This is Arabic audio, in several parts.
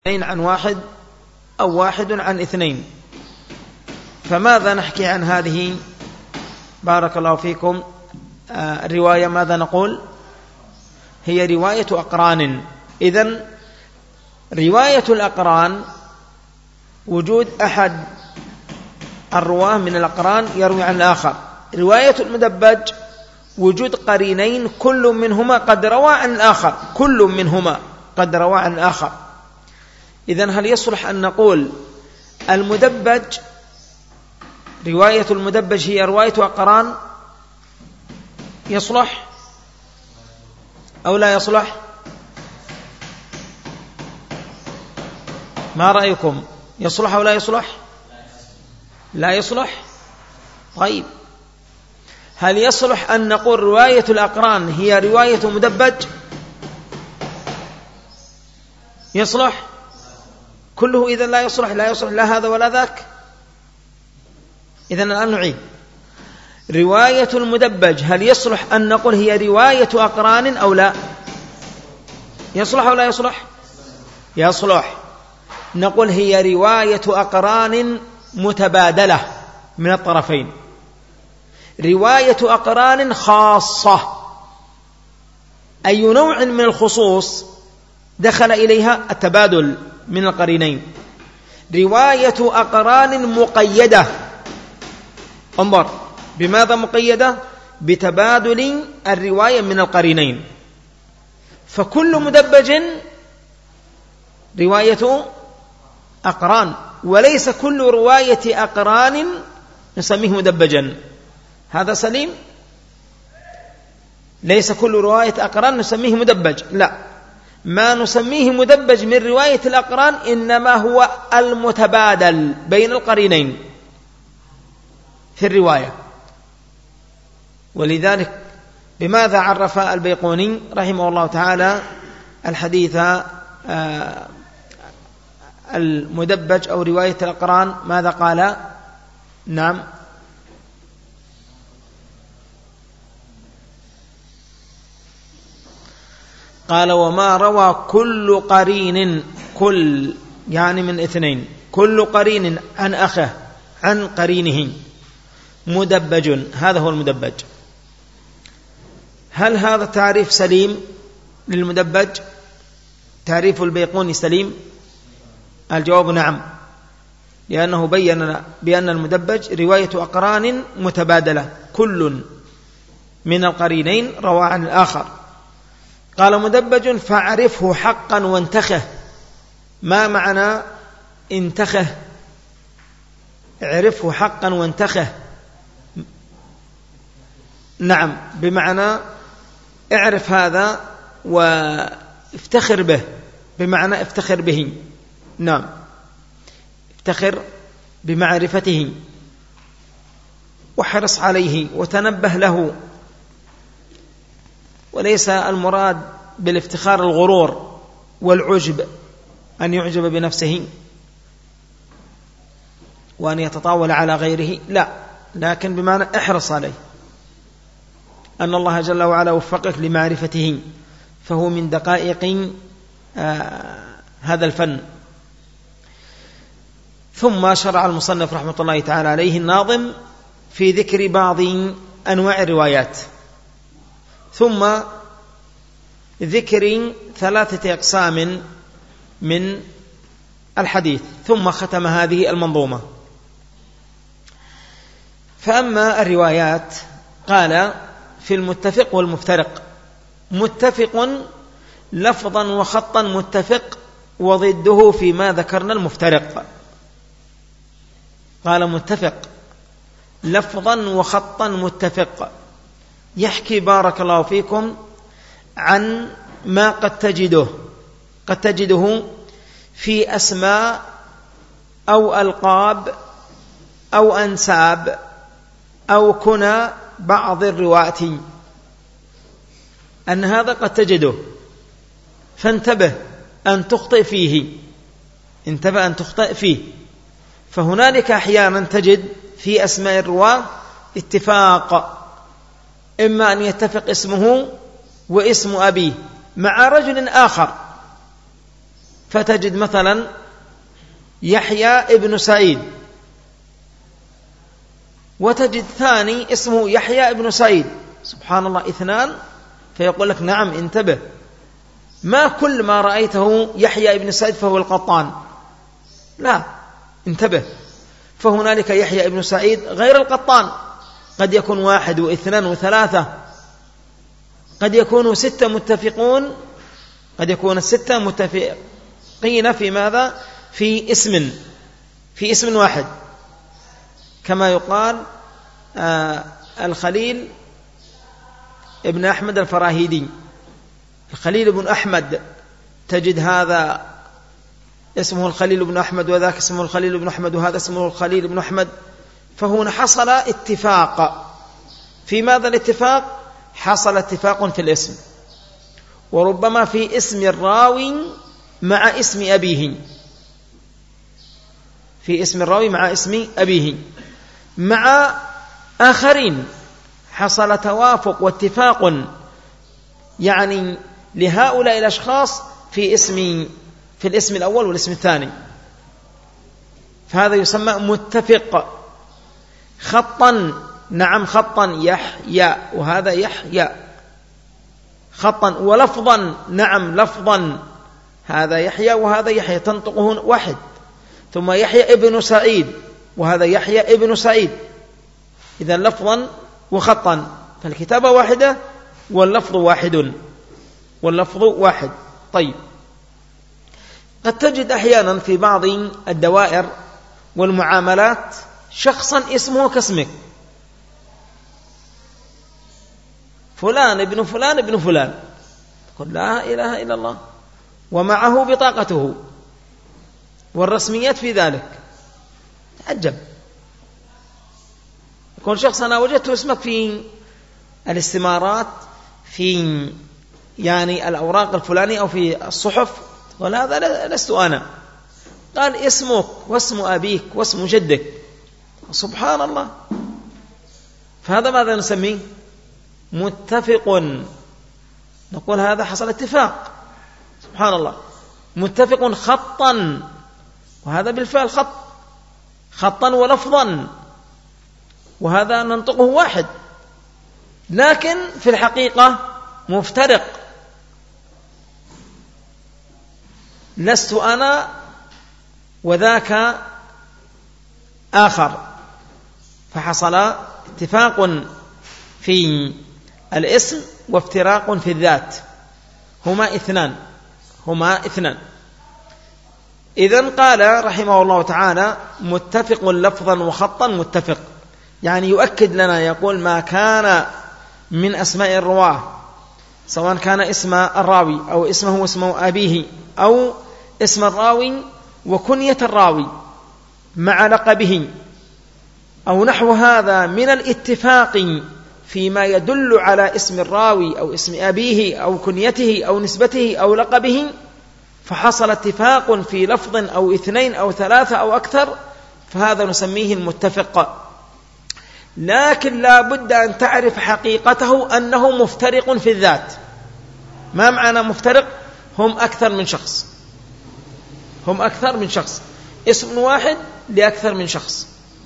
عن واحد أو واحد عن اثنين. فماذا نحكي عن هذه بارك الله فيكم الرواية؟ ماذا نقول؟ هي رواية أقران. إذن رواية الأقران وجود أحد الرواه من الأقران يروي عن الآخر. رواية المدبج وجود قرينين كل منهما قد روى عن الآخر، كل منهما قد روى عن الآخر. إذن هل يصلح أن نقول المدبج رواية المدبج هي رواية أقران؟ يصلح أو لا يصلح؟ ما رأيكم؟ يصلح أو لا يصلح؟ لا يصلح. طيب هل يصلح أن نقول رواية الأقران هي رواية مدبج؟ يصلح كله؟ إذا لا يصلح، لا يصلح لا هذا ولا ذاك. إذن الآن نعيد رواية المدبج، هل يصلح أن نقول هي رواية أقران أو لا؟ يصلح أو لا يصلح؟ يصلح. نقول هي رواية أقران متبادلة من الطرفين، رواية أقران خاصة. أي نوع من الخصوص دخل إليها؟ التبادل من القرينين. رواية أقران مقيدة، انظر بماذا مقيدة؟ بتبادل الرواية من القرينين. فكل مدبج رواية أقران، وليس كل رواية أقران نسميه مدبجا. هذا سليم؟ ليس كل رواية أقران نسميه مدبج، لا، ما نسميه مدبج من رواية الأقران إنما هو المتبادل بين القرينين في الرواية. ولذلك بماذا عرف البيقوني رحمه الله تعالى الحديث المدبج أو رواية الأقران؟ ماذا قال؟ نعم قال وما روى كل قرين، كل يعني من اثنين، كل قرين عن أخه عن قرينه مدبج، هذا هو المدبج. هل هذا تعريف سليم للمدبج؟ تعريف البيقوني سليم؟ الجواب نعم، لأنه بيّن بأن المدبج رواية أقران متبادلة، كل من القرينين روى عن الآخر. قال مدبج فاعرفه حقا وانتخه. ما معنى انتخه؟ اعرفه حقا وانتخه. نعم، بمعنى اعرف هذا وافتخر به، بمعنى افتخر به. نعم، افتخر بمعرفته وحرص عليه وتنبه له. وليس المراد بالافتخار الغرور والعجب، أن يعجب بنفسه وأن يتطاول على غيره، لا، لكن بمعنى احرص عليه، أن الله جل وعلا وفقك لمعرفته، فهو من دقائق هذا الفن. ثم شرع المصنف رحمة الله تعالى عليه الناظم في ذكر بعض أنواع الروايات، ثم ذكر 3 أقسام من الحديث، ثم ختم هذه المنظومة. فأما الروايات قال في المتفق والمفترق. متفق لفظا وخطا متفق، وضده فيما ذكرنا المفترق. قال متفق لفظا وخطا متفق، يحكي بارك الله فيكم عن ما قد تجده في أسماء أو ألقاب أو أنساب أو كنى بعض الرواة، أن هذا قد تجده، فانتبه أن تخطئ فيه، انتبه أن تخطئ فيه. فهنالك أحيانا تجد في أسماء الرواة اتفاق، إما أن يتفق اسمه واسم أبيه مع رجل آخر، فتجد مثلا يحيى ابن سعيد، وتجد ثاني اسمه يحيى ابن سعيد، سبحان الله، اثنان، فيقول لك نعم انتبه، ما كل ما رأيته يحيى ابن سعيد فهو القطان، لا، انتبه، فهنالك يحيى ابن سعيد غير القطان، قد يكون 1 و2 و3، قد يكونوا 6 متفقون، قد يكون ال6 متفقين في ماذا؟ في اسم واحد، كما يقال الخليل ابن أحمد الفراهيدي، الخليل بن أحمد، تجد هذا اسمه الخليل بن أحمد وذاك اسمه الخليل بن أحمد وهذا اسمه الخليل بن أحمد. فهنا حصل اتفاق. في ماذا الاتفاق؟ حصل اتفاق في الاسم، وربما في اسم الراوي مع اسم أبيه، في اسم الراوي مع اسم أبيه، مع آخرين حصل توافق واتفاق يعني لهؤلاء الأشخاص في الاسم الأول والاسم الثاني، فهذا يسمى متفق. خطا، نعم خطا يحيى وهذا يحيى خطا، ولفظا نعم لفظا هذا يحيى وهذا يحيى، تنطقه واحد. ثم يحيى ابن سعيد وهذا يحيى ابن سعيد، إذا لفظا وخطا، فالكتابة واحدة واللفظ واحد. طيب، قد تجد أحيانا في بعض الدوائر والمعاملات شخصا اسمه كاسمك، فلان ابن فلان ابن فلان، تقول لا إله إلا الله، ومعه بطاقته والرسميات في ذلك، تعجب، يكون شخص أنا وجدت اسمك في الاستمارات، في يعني الأوراق الفلانية أو في الصحف، تقول هذا لست أنا، قال اسمك واسم أبيك واسم جدك، سبحان الله. فهذا ماذا نسميه؟ متفق، نقول هذا حصل اتفاق، سبحان الله، متفق خطا، وهذا بالفعل خطا ولفظا، وهذا ننطقه واحد، لكن في الحقيقة مفترق، لست أنا وذاك آخر، فحصل اتفاق في الاسم وافتراق في الذات، هما اثنان. إذن قال رحمه الله تعالى متفق لفظا وخطا متفق، يعني يؤكد لنا، يقول ما كان من أسماء الرواه، سواء كان اسم الراوي أو اسمه واسم أبيه، أو اسم الراوي وكنية الراوي مع لقبه، أو نحو هذا من الاتفاق فيما يدل على اسم الراوي أو اسم أبيه أو كنيته أو نسبته أو لقبه، فحصل اتفاق في لفظ أو 2 أو 3 أو أكثر، فهذا نسميه المتفق. لكن لا بد أن تعرف حقيقته أنه مفترق في الذات. ما معنى مفترق؟ هم أكثر من شخص، اسم واحد لأكثر من شخص،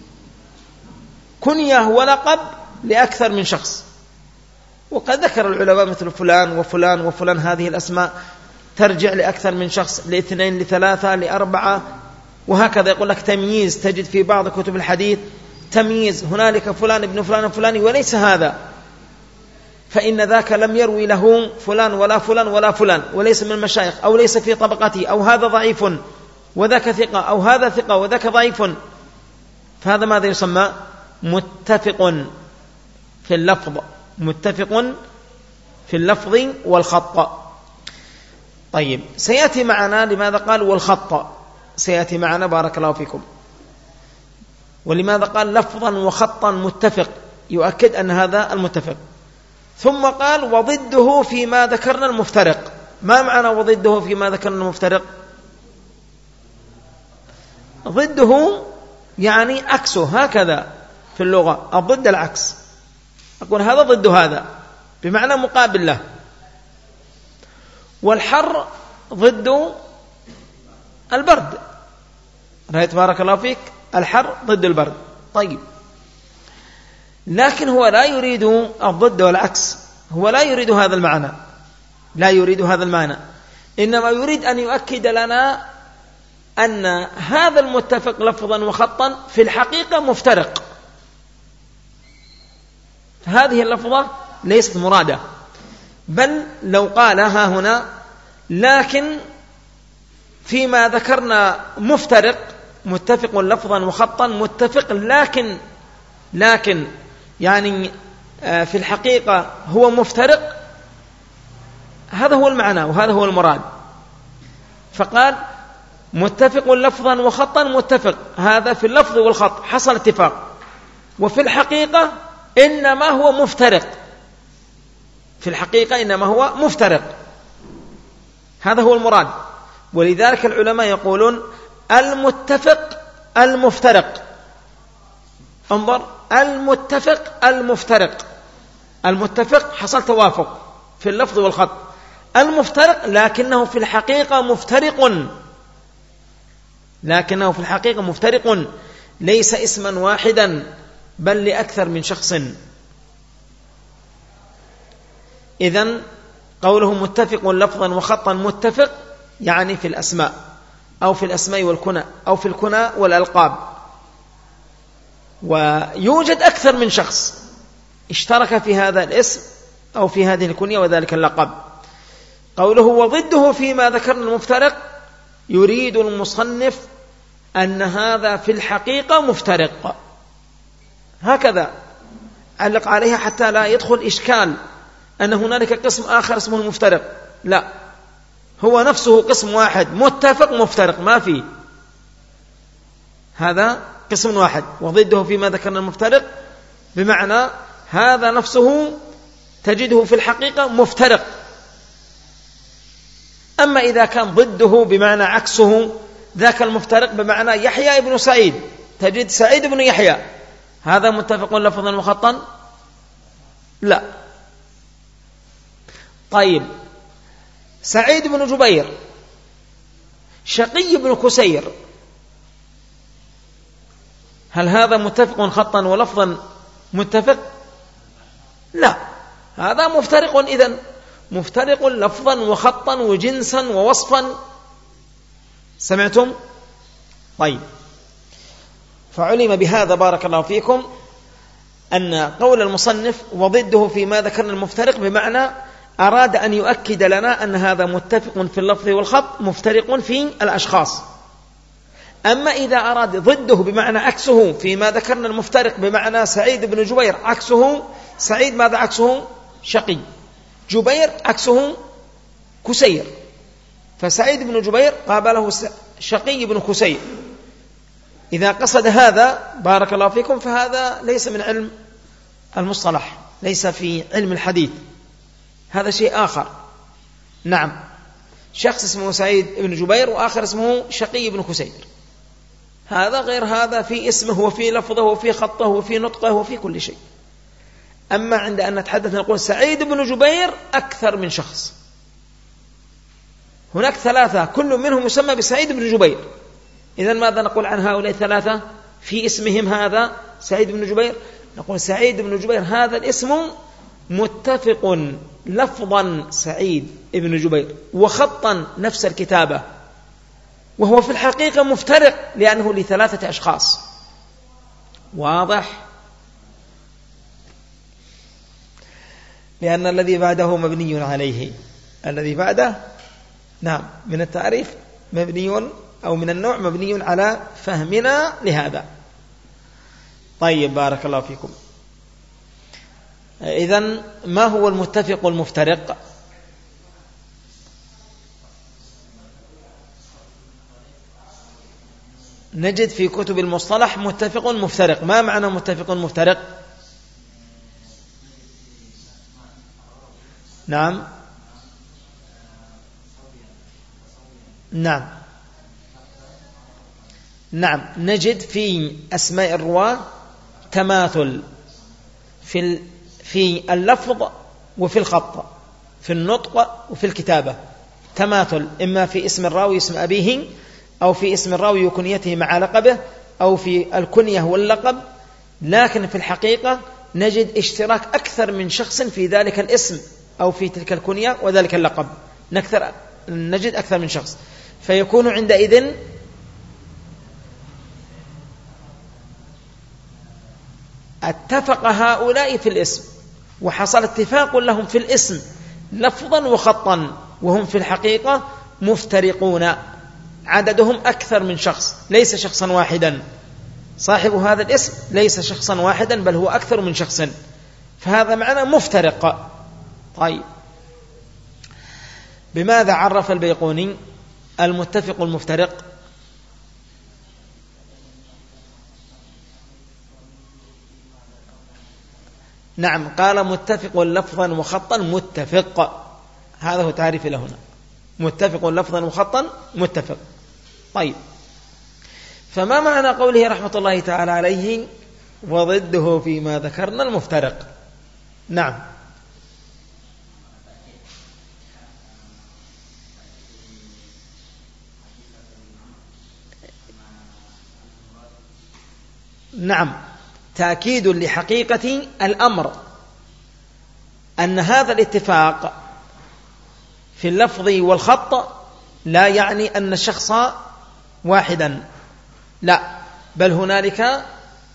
كنية ولقب لأكثر من شخص. وقد ذكر العلماء مثل فلان وفلان وفلان، هذه الأسماء ترجع لأكثر من شخص، ل2 ل3 ل4، وهكذا. يقول لك تمييز، تجد في بعض كتب الحديث تمييز، هنالك فلان ابن فلان فلان وليس هذا، فإن ذاك لم يروي له فلان ولا فلان ولا فلان، وليس من المشايخ، أو ليس في طبقته، أو هذا ضعيف وذاك ثقة، أو هذا ثقة وذاك ضعيف. فهذا ماذا يسمى؟ متفق في اللفظ، متفق في اللفظ والخط. طيب، سيأتي معنا لماذا قال والخط، سيأتي معنا بارك الله فيكم، ولماذا قال لفظا وخطا متفق، يؤكد أن هذا المتفق. ثم قال وضده فيما ذكرنا المفترق. ما معنى وضده فيما ذكرنا المفترق؟ ضده يعني عكسه، هكذا في اللغة الضد العكس، أقول هذا ضد هذا بمعنى مقابل له. والحر ضد البرد. رأيت بارك الله فيك الحر ضد البرد. طيب، لكن هو لا يريد الضد والعكس، هو لا يريد هذا المعنى، لا يريد هذا المعنى، إنما يريد أن يؤكد لنا أن هذا المتفق لفظا وخطا في الحقيقة مفترق. هذه اللفظة ليست مرادة، بل لو قال ها هنا لكن فيما ذكرنا مفترق، متفق لفظا وخطا متفق، لكن يعني في الحقيقة هو مفترق، هذا هو المعنى وهذا هو المراد. فقال متفق لفظا وخطا متفق، هذا في اللفظ والخط حصل اتفاق، وفي الحقيقة إنما هو مفترق، في الحقيقة إنما هو مفترق، هذا هو المراد. ولذلك العلماء يقولون المتفق المفترق، انظر، المتفق المفترق، المتفق حصل توافق في اللفظ والخط، المفترق لكنه في الحقيقة مفترق، لكنه في الحقيقة مفترق، ليس اسما واحدا بل لأكثر من شخص. إذن قوله متفق لفظا وخطا متفق يعني في الأسماء، أو في الأسماء والكنى، أو في الكنى والألقاب، ويوجد أكثر من شخص اشترك في هذا الاسم أو في هذه الكنية وذلك اللقب. قوله وضده فيما ذكرنا المفترق، يريد المصنف أن هذا في الحقيقة مفترق، هكذا علق عليها حتى لا يدخل إشكال أن هنالك قسم آخر اسمه المفترق، لا، هو نفسه قسم واحد متفق مفترق، ما في، هذا قسم واحد. وضده فيما ذكرنا المفترق بمعنى هذا نفسه تجده في الحقيقة مفترق. أما إذا كان ضده بمعنى عكسه، ذاك المفترق بمعنى يحيى ابن سعيد، تجد سعيد بن يحيى، هذا متفق لفظا وخطا؟ لا. طيب، سعيد بن جبير، شقي بن كسير، هل هذا متفق خطا ولفظا متفق؟ لا، هذا مفترق، إذن مفترق لفظا وخطا وجنسا ووصفا. سمعتم؟ طيب، فعلم بهذا بارك الله فيكم أن قول المصنف وضده فيما ذكرنا المفترق بمعنى أراد أن يؤكد لنا أن هذا متفق في اللفظ والخط مفترق في الأشخاص. أما إذا أراد ضده بمعنى عكسه فيما ذكرنا المفترق بمعنى سعيد بن جبير عكسه سعيد، ماذا عكسه؟ شقي. جبير عكسه كسير، فسعيد بن جبير قابله شقي بن كسير. إذا قصد هذا بارك الله فيكم فهذا ليس من علم المصطلح، ليس في علم الحديث، هذا شيء آخر. نعم، شخص اسمه سعيد بن جبير وآخر اسمه شقي بن كسير، هذا غير هذا في اسمه وفي لفظه وفي خطه وفي نطقه وفي كل شيء. أما عند أن نتحدث نقول سعيد بن جبير أكثر من شخص، هناك ثلاثة كل منهم يسمى بسعيد بن جبير، إذن ماذا نقول عن هؤلاء الثلاثة في اسمهم هذا سعيد بن جبير؟ نقول سعيد بن جبير هذا الاسم متفق لفظا سعيد بن جبير وخطا نفس الكتابة، وهو في الحقيقة مفترق لأنه لثلاثة أشخاص. واضح؟ لأن الذي بعده مبني عليه، الذي بعده نعم من التعريف مبني أو من النوع مبني على فهمنا لهذا. طيب، بارك الله فيكم. إذن ما هو المتفق والمفترق؟ نجد في كتب المصطلح متفق مفترق. ما معنى متفق مفترق؟ نعم نعم نعم، نجد في أسماء الرواة تماثل في اللفظ وفي الخط، في النطق وفي الكتابة، تماثل إما في اسم الراوي اسم أبيه أو في اسم الراوي وكنيته مع لقبه، أو في الكنية واللقب، لكن في الحقيقة نجد اشتراك أكثر من شخص في ذلك الاسم أو في تلك الكنية وذلك اللقب، نجد أكثر من شخص، فيكون عندئذ اتفق هؤلاء في الاسم وحصل اتفاق لهم في الاسم لفظا وخطا، وهم في الحقيقة مفترقون، عددهم أكثر من شخص، ليس شخصا واحدا، صاحب هذا الاسم ليس شخصا واحدا بل هو أكثر من شخص، فهذا معنى مفترق. طيب، بماذا عرف البيقوني المتفق المفترق؟ نعم، قال متفق لفظا وخطا متفق، هذا هو تعريف له هنا، متفق لفظا وخطا متفق. طيب، فما معنى قوله رحمة الله تعالى عليه وضده فيما ذكرنا المفترق؟ نعم، نعم، تأكيد لحقيقة الأمر أن هذا الاتفاق في اللفظ والخط لا يعني أن الشخص واحدا، لا، بل هنالك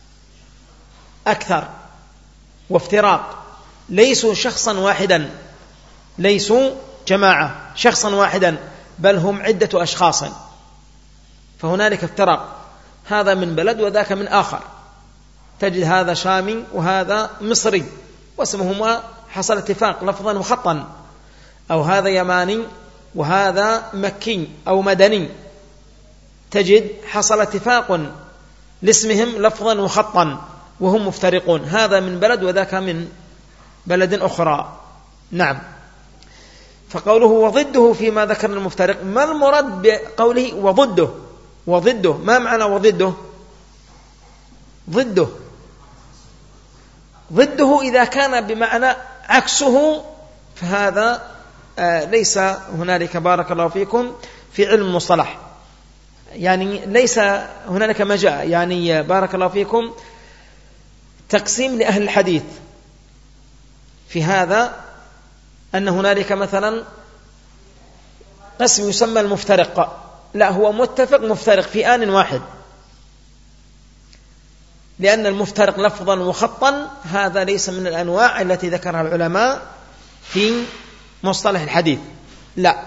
أكثر وافتراق، ليسوا شخصا واحدا، ليسوا جماعة شخصا واحدا، بل هم عدة أشخاص، فهنالك افتراق، هذا من بلد وذاك من آخر، تجد هذا شامي وهذا مصري واسمهما حصل اتفاق لفظا وخطا، أو هذا يماني وهذا مكي أو مدني، تجد حصل اتفاق لاسمهم لفظا وخطا وهم مفترقون، هذا من بلد وذاك من بلد أخرى. نعم، فقوله وضده فيما ذكرنا المفترق، ما المراد بقوله وضده؟ وضده ما معنى وضده؟ ضده إذا كان بمعنى عكسه فهذا ليس هنالك، بارك الله فيكم، في علم المصطلح، يعني ليس هنالك مجال، يعني بارك الله فيكم، تقسيم لأهل الحديث في هذا، أن هنالك مثلا قسم يسمى المفترق، لا، هو متفق مفترق في آن واحد، لأن المفترق لفظا وخطا هذا ليس من الأنواع التي ذكرها العلماء في مصطلح الحديث، لا،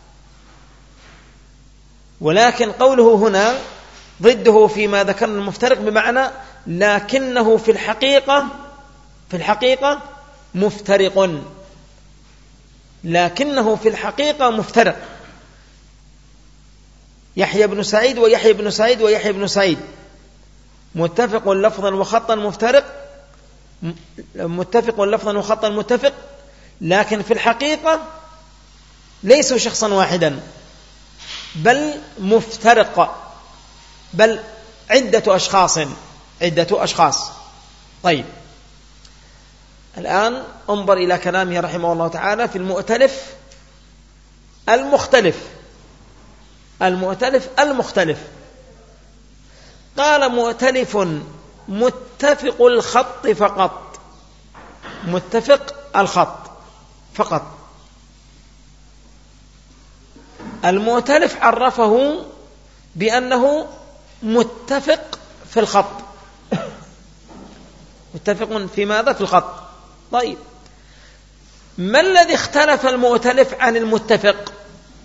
ولكن قوله هنا ضده فيما ذكرنا المفترق بمعنى لكنه في الحقيقة مفترق، لكنه في الحقيقة مفترق، يحيى بن سعيد ويحيى بن سعيد ويحيى بن سعيد متفق لفظا وخطا مفترق، متفق لفظا وخطا متفق، لكن في الحقيقة ليسوا شخصا واحدا بل مفترق، بل عدة أشخاص. طيب، الآن انظر إلى كلامه رحمه الله تعالى في المؤتلف المختلف، قال مؤتلف متفق الخط فقط، متفق الخط فقط. المؤتلف عرفه بأنه متفق في الخط، متفق في ماذا؟ في الخط. طيب، ما الذي اختلف المؤتلف عن المتفق؟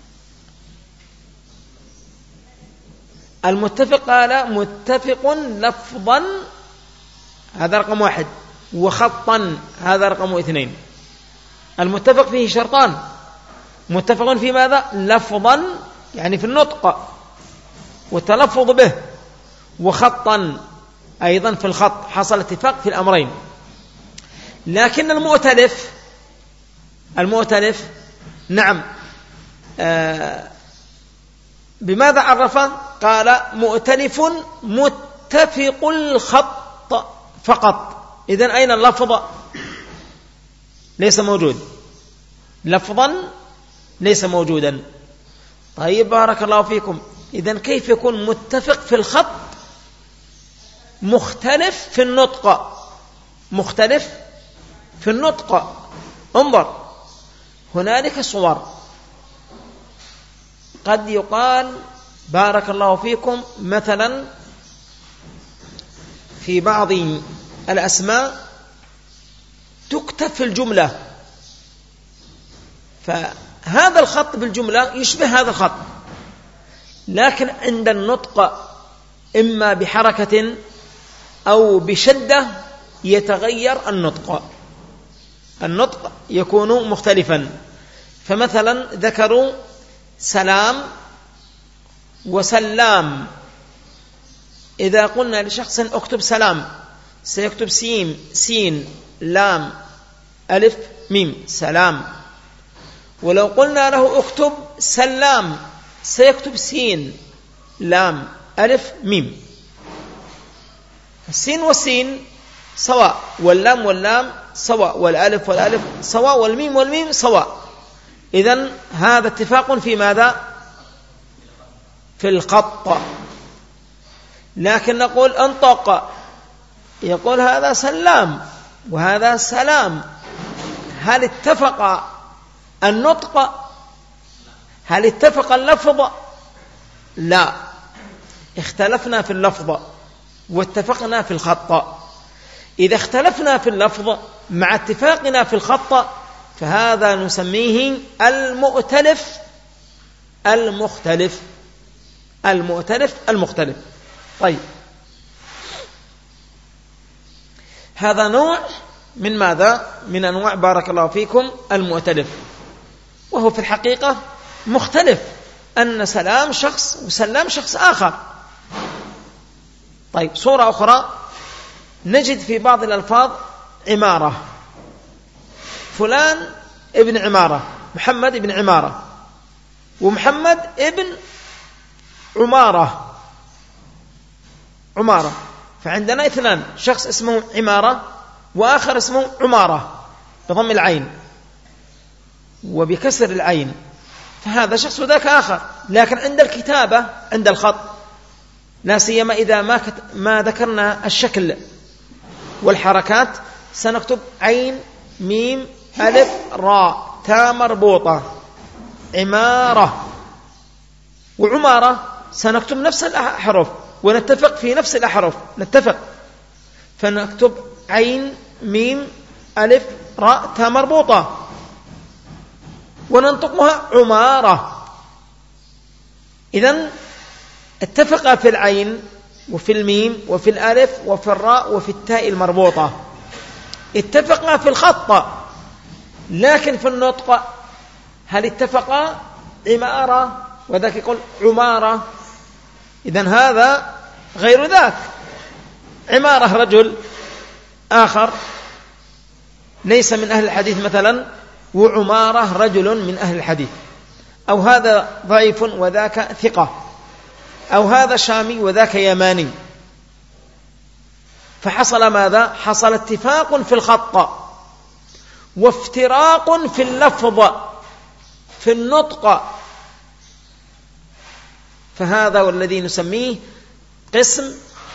المتفق قال متفق لفظا، هذا رقم 1، وخطا هذا رقم 2. المتفق فيه شرطان، متفق في ماذا؟ لفظا، يعني في النطق والتلفظ به، وخطا أيضا في الخط، حصل اتفاق في الأمرين. لكن المؤتلف نعم، بماذا عرفه؟ قال مؤتلف متفق الخط فقط. إذن أين اللفظ؟ ليس موجود، لفظا ليس موجودا. طيب، بارك الله فيكم، إذن كيف يكون متفق في الخط مختلف في النطق؟ مختلف في النطق. انظر، هنالك صور قد يقال بارك الله فيكم مثلا في بعض الأسماء تكتب في الجملة، فهذا الخط بالجملة يشبه هذا الخط، لكن عند النطق إما بحركة أو بشدة يتغير النطق يكون مختلفا. فمثلا ذكروا سلام وسلام، إذا قلنا لشخص اكتب سلام سيكتب سين لام ألف ميم سلام، ولو قلنا له اكتب سلام سيكتب سين لام ألف ميم. السين والسين سواء، واللام واللام سواء، والألف والألف سواء، والميم والميم سواء. إذن هذا اتفاق في ماذا؟ في الخط. لكن نقول انطق، يقول هذا سلام وهذا سلام، هل اتفق النطق؟ هل اتفق اللفظ؟ لا، اختلفنا في اللفظ واتفقنا في الخط. إذا اختلفنا في اللفظ مع اتفاقنا في الخط فهذا نسميه المؤتلف المختلف. المؤتلف المختلف. طيب، هذا نوع من ماذا؟ من أنواع بارك الله فيكم المؤتلف، وهو في الحقيقة مختلف، أن سلام شخص وسلام شخص آخر. طيب، صورة أخرى نجد في بعض الألفاظ عمارة، فلان ابن عمارة، محمد ابن عمارة، ومحمد ابن عمارة. فعندنا اثنان، شخص اسمه عمارة وآخر اسمه عمارة بضم العين وبكسر العين، فهذا شخص وذاك آخر. لكن عند الكتابة، عند الخط، لا سيما إذا ما ذكرنا الشكل والحركات، سنكتب عين ميم ألف راء تاء مربوطة عمارة، وعمارة سنكتب نفس الأحرف ونتفق في نفس الأحرف، نتفق، فنكتب عين ميم ألف راء تاء مربوطة وننطقها عمارة. إذن اتفق في العين وفي الميم وفي الألف وفي الراء وفي التاء المربوطة، اتفقا في الخط، لكن في النطق هل اتفقا؟ عمارة وذاك يقول عمارة، إذن هذا غير ذاك. عمارة رجل آخر ليس من أهل الحديث مثلا، وعمارة رجل من أهل الحديث، أو هذا ضعيف وذاك ثقة، أو هذا شامي وذاك يماني. فحصل ماذا؟ حصل اتفاق في الخط وافتراق في اللفظ في النطق، فهذا والذي نسميه قسم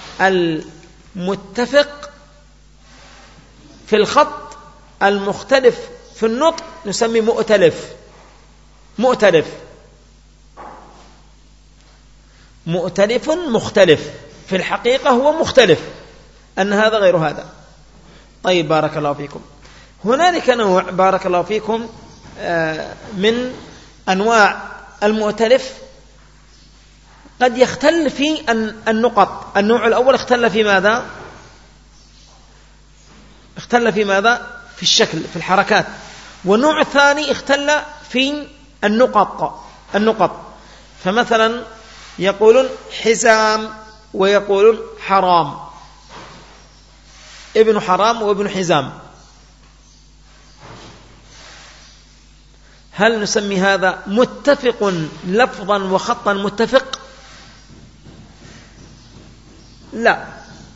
المتفق في الخط المختلف في النطق، نسميه مؤتلف. مؤتلف مختلف، في الحقيقة هو مختلف، أن هذا غير هذا. طيب، بارك الله فيكم. هنالك نوع بارك الله فيكم من أنواع المؤتلف قد يختل في النقط. النوع الأول اختل في ماذا؟ اختل في ماذا؟ في الشكل، في الحركات. والنوع الثاني اختل في النقط. فمثلا يقولون حزام ويقولون حرام، ابن حرام وابن حزام. هل نسمي هذا متفق لفظا وخطا متفق؟ لا.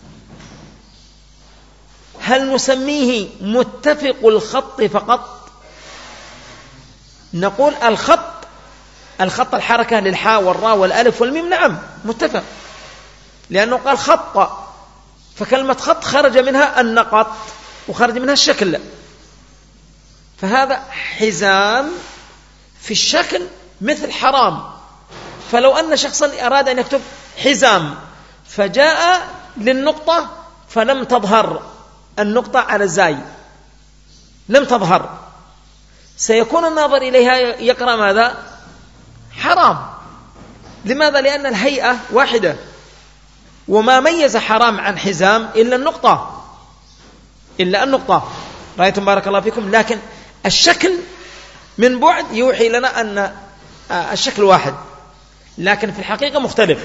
هل نسميه متفق الخط فقط؟ نقول الخط الخط الحركة للحاء والراء والألف والميم، نعم متفق، لأنه قال خط، فكلمة خط خرج منها النقط وخرج منها الشكل، فهذا حزام في الشكل مثل حرام. فلو أن شخصا أراد أن يكتب حزام فجاء للنقطة فلم تظهر النقطة على الزاي، لم تظهر، سيكون الناظر إليها يقرأ ماذا؟ حرام. لماذا؟ لأن الهيئة واحدة، وما ميز حرام عن حزام إلا النقطة، إلا النقطة. رأيتم بارك الله فيكم؟ لكن الشكل من بعد يوحي لنا أن الشكل واحد، لكن في الحقيقة مختلف.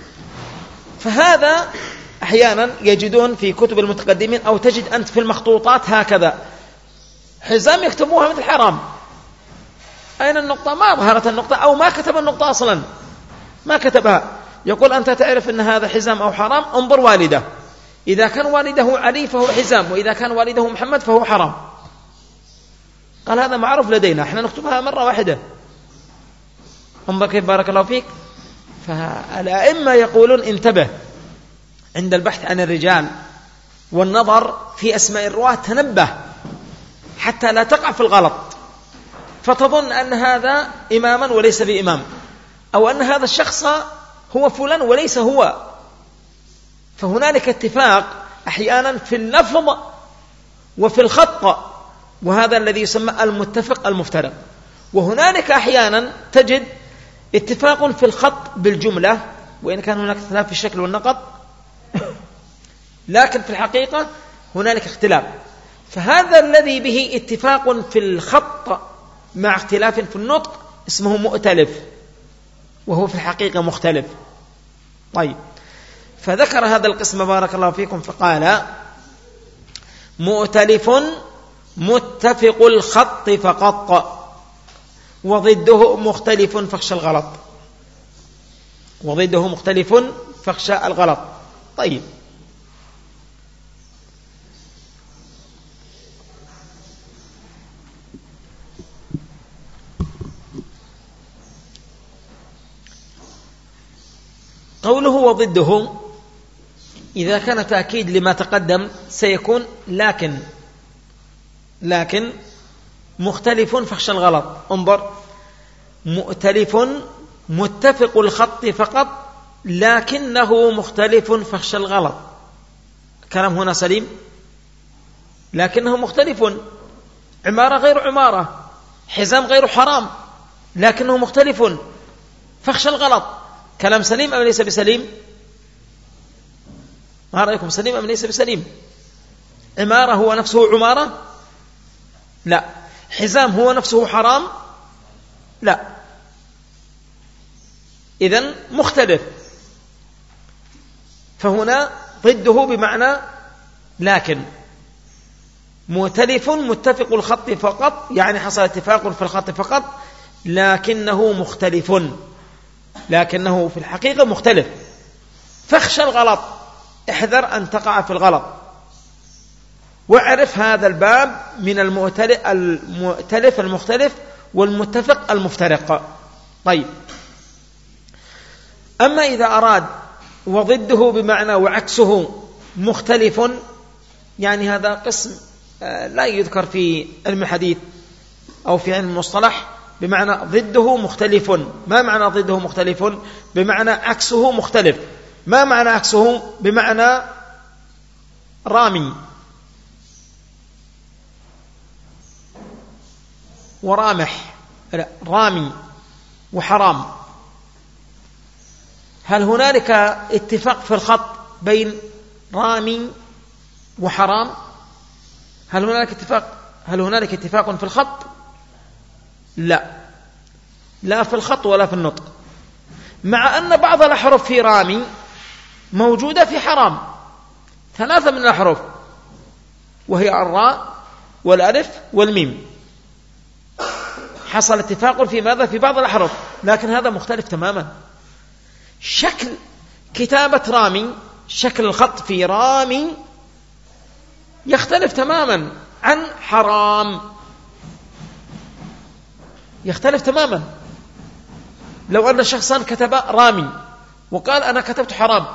فهذا أحيانا يجدون في كتب المتقدمين، أو تجد أنت في المخطوطات هكذا حزام يكتبوها مثل حرام. أين النقطة؟ ما ظهرت النقطة، أو ما كتب النقطة أصلا، ما كتبها. يقول أنت تعرف أن هذا حزام أو حرام، انظر والده، إذا كان والده علي فهو حزام، وإذا كان والده محمد فهو حرام. قال هذا معروف لدينا، احنا نكتبها مرة واحدة. انظر كيف بارك الله فيك. فالأئمة يقولون انتبه عند البحث عن الرجال والنظر في أسماء الرواة، تنبه حتى لا تقع في الغلط، فتظن أن هذا إماما وليس بإمام، أو أن هذا الشخص هو فلان وليس هو. فهنالك اتفاق أحيانا في اللفظ وفي الخط، وهذا الذي يسمى المتفق المفترق. وهنالك أحيانا تجد اتفاق في الخط بالجملة، وإن كان هناك اختلاف في الشكل والنقط، لكن في الحقيقة هنالك اختلاف. فهذا الذي به اتفاق في الخط مع اختلاف في النطق اسمه مؤتلف، وهو في الحقيقة مختلف. طيب، فذكر هذا القسم بارك الله فيكم، فقال مؤتلف متفق الخط فقط، وضده مختلف فاخشى الغلط. وضده مختلف فاخشى الغلط. طيب، قوله وضده إذا كان تأكيد لما تقدم سيكون لكن مختلف فاخشى الغلط. انظر، مؤتلف متفق الخط فقط لكنه مختلف فاخشى الغلط. كلام هنا سليم، لكنه مختلف، عمارة غير عمارة، حزام غير حرام، لكنه مختلف فاخشى الغلط. كلام سليم أم ليس بسليم؟ ما رأيكم، سليم أم ليس بسليم؟ عمارة هو نفسه عمارة؟ لا. حزام هو نفسه حرام؟ لا. إذن مختلف. فهنا ضده بمعنى لكن. مؤتلف متفق الخط فقط، يعني حصل اتفاق في الخط فقط، لكنه مختلف، لكنه في الحقيقة مختلف. فاخشى الغلط، احذر أن تقع في الغلط. واعرف هذا الباب من المؤتلف المختلف والمتفق المفترق. طيب، أما إذا أراد وضده بمعنى وعكسه مختلف، يعني هذا قسم لا يذكر في علم الحديث أو في علم المصطلح، بمعنى ضده مختلف. ما معنى ضده مختلف؟ بمعنى عكسه مختلف. ما معنى عكسه؟ بمعنى رامي ورامح، لا، رامي وحرام. هل هنالك اتفاق في الخط بين رامي وحرام؟ هل هنالك اتفاق في الخط؟ لا في الخط ولا في النطق، مع أن بعض الأحرف في رامي موجودة في حرام، 3 من الأحرف، وهي الراء والألف والميم، حصل اتفاق في ماذا؟ في بعض الأحرف، لكن هذا مختلف تماما. شكل كتابة رامي، شكل الخط في رامي يختلف تماما عن حرام، يختلف تماما. لو أن شخصا كتب رامي وقال أنا كتبت حرام،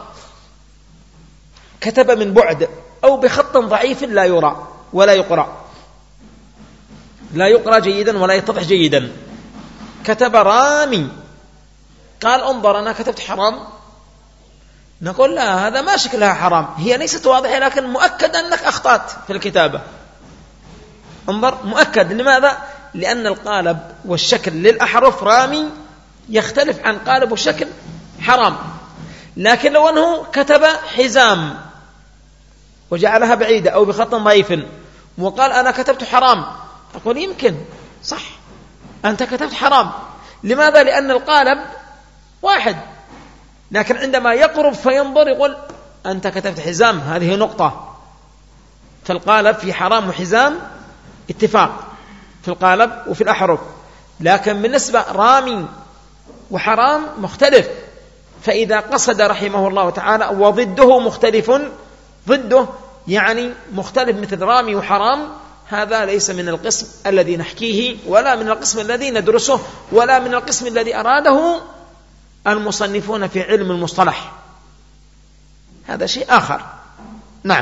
كتب من بعد أو بخط ضعيف لا يرى ولا يقرأ، لا يقرأ جيدا ولا يتضح جيدا، كتب رامي قال انظر أنا كتبت حرام، نقول لا هذا ما شكلها حرام، هي ليست واضحة لكن مؤكد أنك أخطأت في الكتابة. انظر مؤكد. لماذا؟ لأن القالب والشكل للأحرف رامي يختلف عن قالب والشكل حرام. لكن لو أنه كتب حزام وجعلها بعيدة أو بخط ضعيف وقال أنا كتبت حرام، أقول يمكن صح أنت كتبت حرام. لماذا؟ لأن القالب واحد، لكن عندما يقرب فينظر يقول أنت كتبت حزام، هذه نقطة. فالقالب في حرام وحزام اتفاق في القالب وفي الأحرف، لكن بالنسبة رامي وحرام مختلف. فإذا قصد رحمه الله تعالى وضده مختلف، ضده يعني مختلف مثل رامي وحرام، هذا ليس من القسم الذي نحكيه ولا من القسم الذي ندرسه ولا من القسم الذي أراده المصنفون في علم المصطلح، هذا شيء آخر. نعم.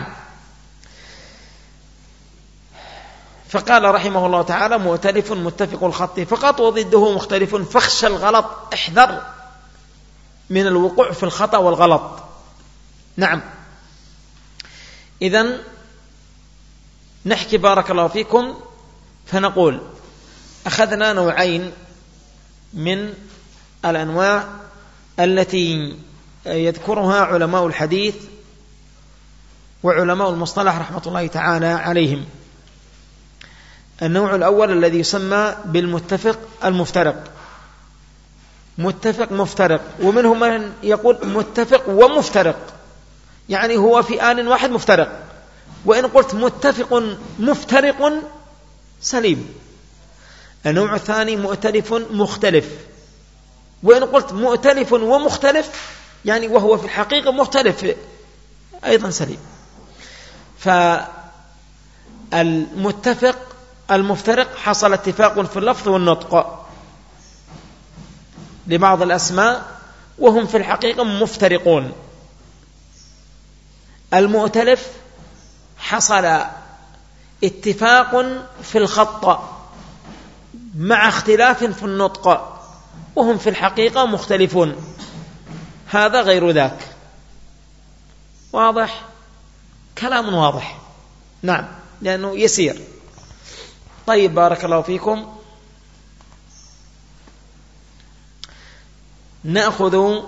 فقال رحمه الله تعالى مؤتلف متفق الخط فقط وضده مختلف فاخشى الغلط، احذر من الوقوع في الخطأ والغلط. نعم. إذن نحكي بارك الله فيكم فنقول أخذنا نوعين من الأنواع التي يذكرها علماء الحديث وعلماء المصطلح رحمة الله تعالى عليهم. النوع الأول الذي يسمى بالمتفق المفترق، متفق مفترق، ومنهم من يقول متفق ومفترق، يعني هو في آن واحد مفترق. وإن قلت متفق مفترق سليم. النوع الثاني مؤتلف مختلف، وإن قلت مؤتلف ومختلف يعني وهو في الحقيقة مختلف أيضا سليم. فالمتفق المفترق حصل اتفاق في اللفظ والنطق لبعض الأسماء وهم في الحقيقة مفترقون. المؤتلف حصل اتفاق في الخط مع اختلاف في النطق وهم في الحقيقة مختلفون، هذا غير ذاك. واضح؟ كلام واضح. نعم، لأنه يسير. طيب بارك الله فيكم. نأخذ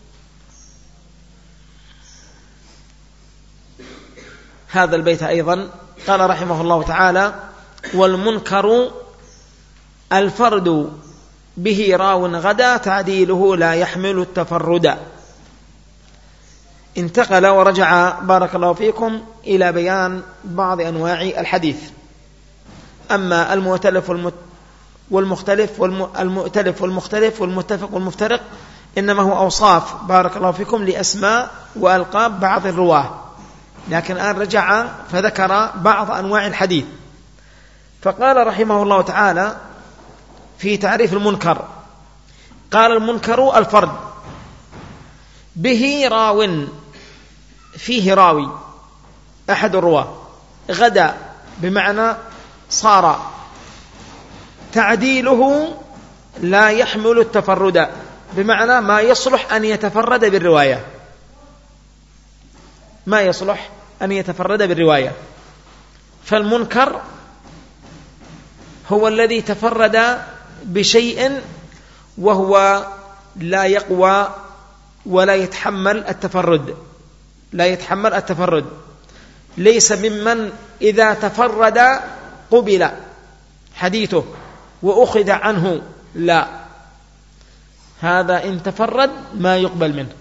هذا البيت أيضا. قال رحمه الله تعالى والمنكر الفرد به راو غدا تعديله لا يحمل التفرد. انتقل ورجع بارك الله فيكم إلى بيان بعض أنواع الحديث. أما المؤتلف والمختلف والمؤتلف والمختلف والمتفق والمفترق إنما هو أوصاف بارك الله فيكم لأسماء وألقاب بعض الرواه، لكن الآن رجع فذكر بعض أنواع الحديث. فقال رحمه الله تعالى في تعريف المنكر، قال المنكر الفرد به راو، فيه راوي أحد الرواه، غدا بمعنى صار، تعديله لا يحمل التفرد بمعنى ما يصلح أن يتفرد بالرواية، ما يصلح أن يتفرد بالرواية. فالمنكر هو الذي تفرد بشيء وهو لا يقوى ولا يتحمل التفرد، لا يتحمل التفرد، ليس ممن إذا تفرد قبل حديثه وأخذ عنه، لا، هذا إن تفرد ما يقبل منه،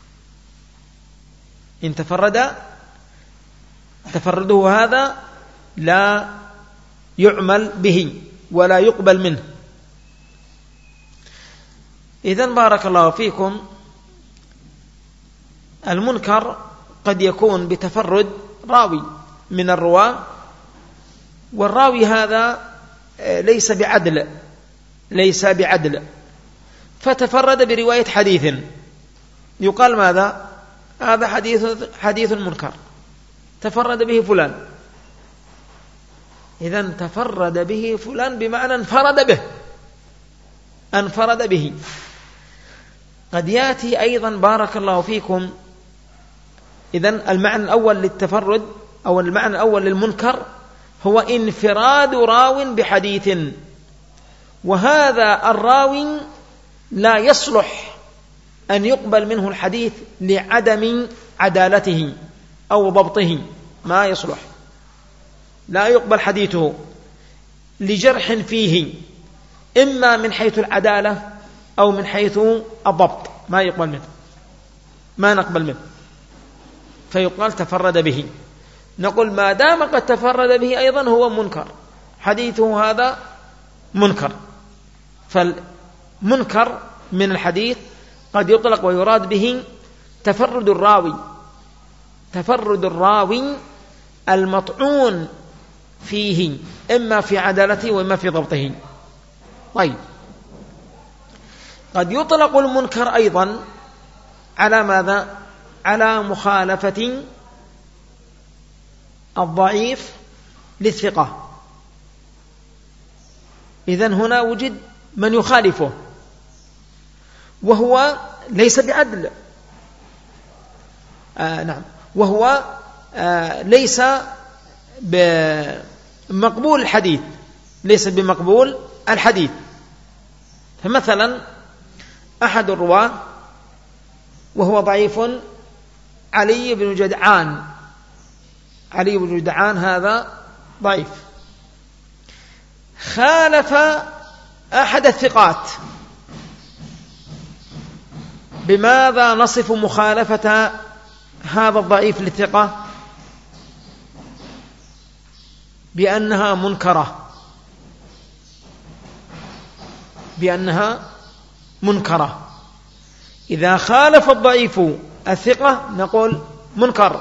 إن تفرد تفرده هذا لا يعمل به ولا يقبل منه. إذن بارك الله فيكم المنكر قد يكون بتفرد راوي من الرواة، والراوي هذا ليس بعدل، فتفرد برواية حديث، يقال ماذا؟ هذا حديث منكر تفرد به فلان. إذن تفرد به فلان بمعنى انفرد به. قد يأتي أيضا بارك الله فيكم، إذن المعنى الأول للتفرد أو المعنى الأول للمنكر هو انفراد راو بحديث، وهذا الراوي لا يصلح أن يقبل منه الحديث لعدم عدالته أو ضبطه، ما يصلح، لا يقبل حديثه لجرح فيه، إما من حيث العدالة أو من حيث الضبط، ما يقبل منه، ما نقبل منه، فيقال تفرد به. نقول ما دام قد تفرد به أيضا هو منكر، حديثه هذا منكر. فالمنكر من الحديث قد يطلق ويراد به تفرد الراوي المطعون فيه، إما في عدالته وإما في ضبطه. طيب، قد يطلق المنكر أيضا على ماذا؟ على مخالفة الضعيف للثقة. إذن هنا وجد من يخالفه وهو ليس بعدل، نعم، وهو ليس بمقبول الحديث، ليس بمقبول الحديث. فمثلا أحد الرواة وهو ضعيف، علي بن جدعان هذا ضعيف، خالف أحد الثقات. بماذا نصف مخالفة هذا الضعيف للثقة؟ بأنها منكرة. إذا خالف الضعيف الثقة نقول منكر،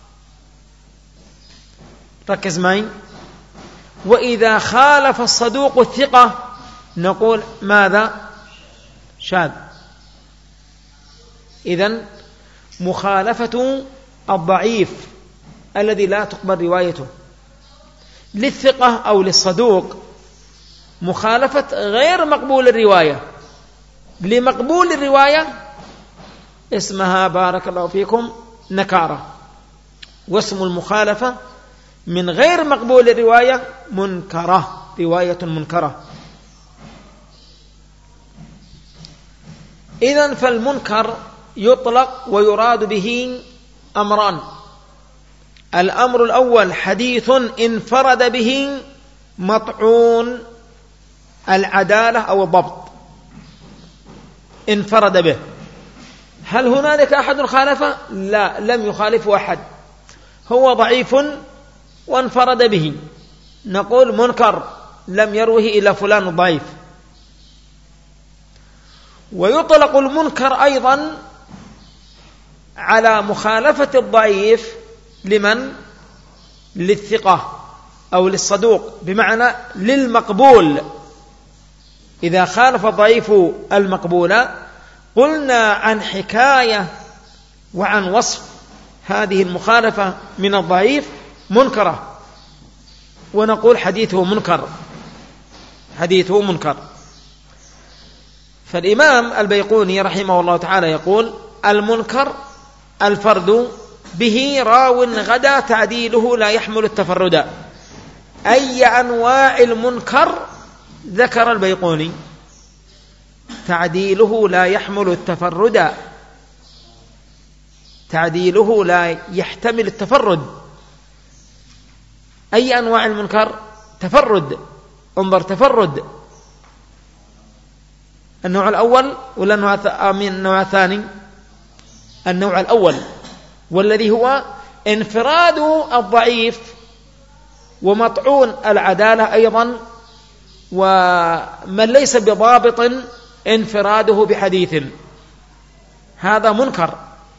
ركز معي. وإذا خالف الصدوق الثقة نقول ماذا؟ شاذ. إذن مخالفة الضعيف الذي لا تقبل روايته للثقة أو للصدوق مخالفة غير مقبول الرواية لمقبول الرواية اسمها بارك الله فيكم نكارة، واسم المخالفة من غير مقبول الرواية منكرة، رواية منكرة. إذن فالمنكر يطلق ويراد به أمران: الأمر الأول حديث انفرد به مطعون العدالة أو الضبط، انفرد به. هل هنالك أحد خالفه؟ لا، لم يخالفه أحد، هو ضعيف وانفرد به، نقول منكر، لم يروه إلى فلان الضعيف. ويطلق المنكر أيضا على مخالفة الضعيف لمن؟ للثقة أو للصدوق، بمعنى للمقبول. إذا خالف الضعيف المقبول قلنا عن حكاية وعن وصف هذه المخالفة من الضعيف منكرة، ونقول حديثه منكر. فالإمام البيقوني رحمه الله تعالى يقول: المنكر الفرد به راو غدا تعديله لا يحمل التفرد. أي أنواع المنكر ذكر البيقوني؟ تعديله لا يحمل التفرد، تعديله لا يحتمل التفرد. أي أنواع المنكر؟ تفرد، انظر، تفرد. النوع الأول ولا النوع الثاني؟ النوع الأول، والذي هو انفراد الضعيف ومطعون العدالة أيضا، ومن ليس بضابط انفراده بحديث، هذا منكر.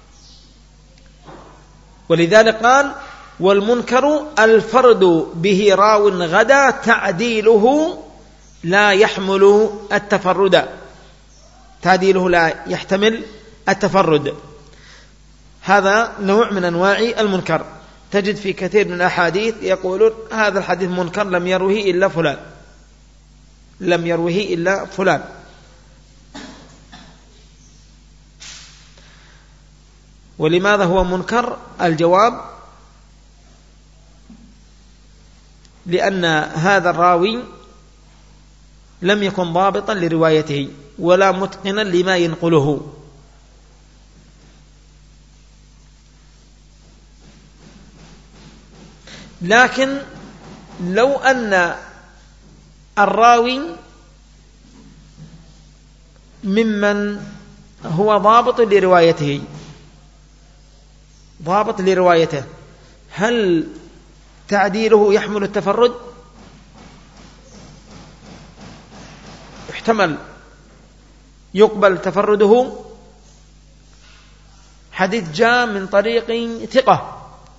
ولذلك قال: والمنكر الفرد به راو غدا تعديله لا يحمل التفرد. تعديله لا يحتمل التفرد. هذا نوع من أنواع المنكر. تجد في كثير من الأحاديث يقولون هذا الحديث منكر لم يروه إلا فلان، لم يروه إلا فلان. ولماذا هو منكر؟ الجواب لأن هذا الراوي لم يكن ضابطا لروايته ولا متقنا لما ينقله. لكن لو أن الراوي ممن هو ضابط لروايته، ضابط لروايته، هل تعديله يحمل التفرد؟ احتمل يقبل تفرده. حديث جاء من طريق ثقة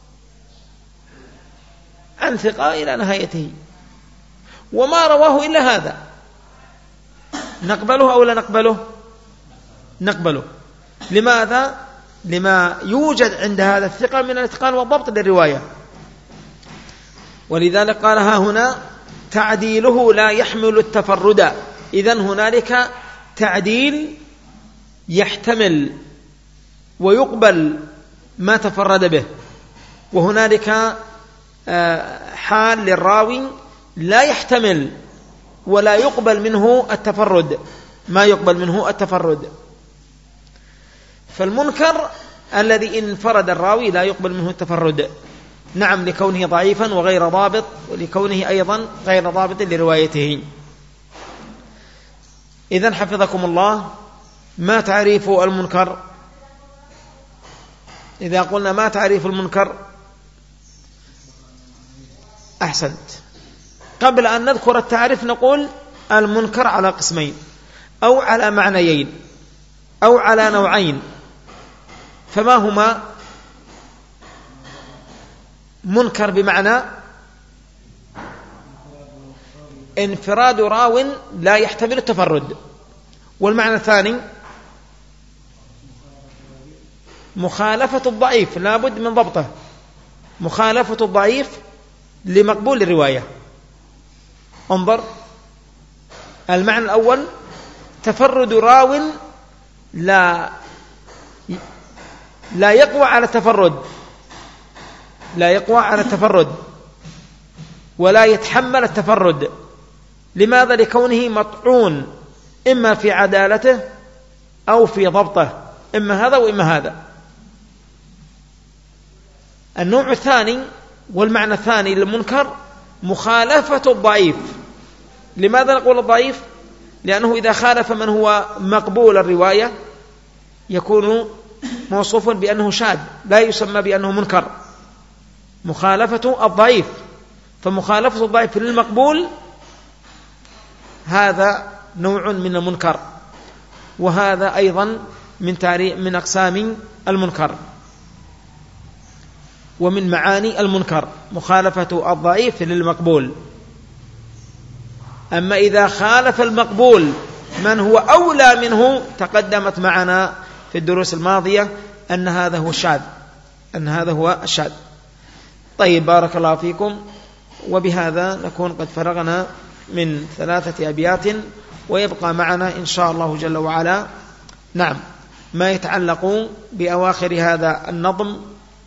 عن ثقة إلى نهايته وما رواه إلا هذا، نقبله أو لا نقبله؟ نقبله. لماذا؟ لما يوجد عند هذا الثقة من الاتقان والضبط للرواية. ولذلك قال ها هنا تعديله لا يحمل التفرد. إذن هنالك تعديل يحتمل ويقبل ما تفرد به، وهنالك حال للراوي لا يحتمل ولا يقبل منه التفرد، ما يقبل منه التفرد. فالمنكر الذي انفرد الراوي لا يقبل منه التفرد، نعم، لكونه ضعيفا وغير ضابط، ولكونه أيضا غير ضابط لروايته. إذن حفظكم الله، ما تعريف المنكر؟ إذا قلنا ما تعريف المنكر؟ أحسنت. قبل أن نذكر التعريف نقول المنكر على قسمين أو على معنيين أو على نوعين. فما هما؟ منكر بمعنى انفراد راو لا يحتمل التفرد، والمعنى الثاني مخالفة الضعيف لا بد من ضبطه، مخالفة الضعيف لمقبول الرواية. انظر، المعنى الأول تفرد راو لا يقوى على التفرد، لا يقوى على التفرد ولا يتحمل التفرد. لماذا؟ لكونه مطعون إما في عدالته أو في ضبطه، إما هذا وإما هذا. النوع الثاني والمعنى الثاني للمنكر مخالفة الضعيف. لماذا نقول الضعيف؟ لأنه إذا خالف من هو مقبول الرواية يكون موصوفا بأنه شاذ، لا يسمى بأنه منكر. مخالفة الضعيف، فمخالفة الضعيف للمقبول هذا نوع من المنكر، وهذا أيضا من أقسام المنكر ومن معاني المنكر، مخالفة الضعيف للمقبول. أما إذا خالف المقبول من هو أولى منه، تقدمت معنا في الدروس الماضية أن هذا هو الشاذ، أن هذا هو الشاذ. طيب، بارك الله فيكم. وبهذا نكون قد فرغنا من 3 أبيات، ويبقى معنا إن شاء الله جل وعلا نعم ما يتعلق بأواخر هذا النظم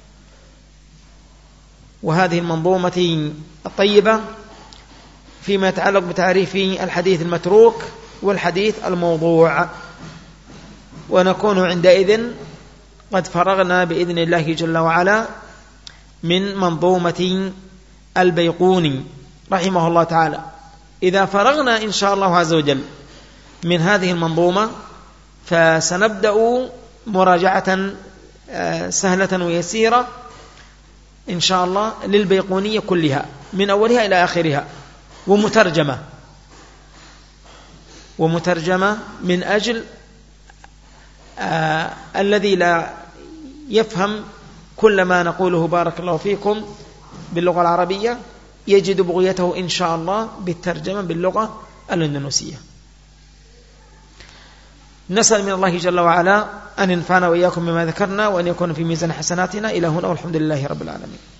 وهذه المنظومة الطيبة فيما يتعلق بتعريف الحديث المتروك والحديث الموضوع. ونكون عندئذ قد فرغنا بإذن الله جل وعلا من منظومة البيقوني رحمه الله تعالى. إذا فرغنا إن شاء الله عز وجل من هذه المنظومة فسنبدأ مراجعة سهلة ويسيرة إن شاء الله للبيقونية كلها من أولها إلى آخرها، ومترجمة من أجل الذي لا يفهم كل ما نقوله بارك الله فيكم باللغة العربية يجد بغيته إن شاء الله بالترجمة باللغة الأندونيسية. نسأل من الله جل وعلا أن ينفعنا وإياكم بما ذكرنا وأن يكون في ميزان حسناتنا. إلى هنا والحمد لله رب العالمين.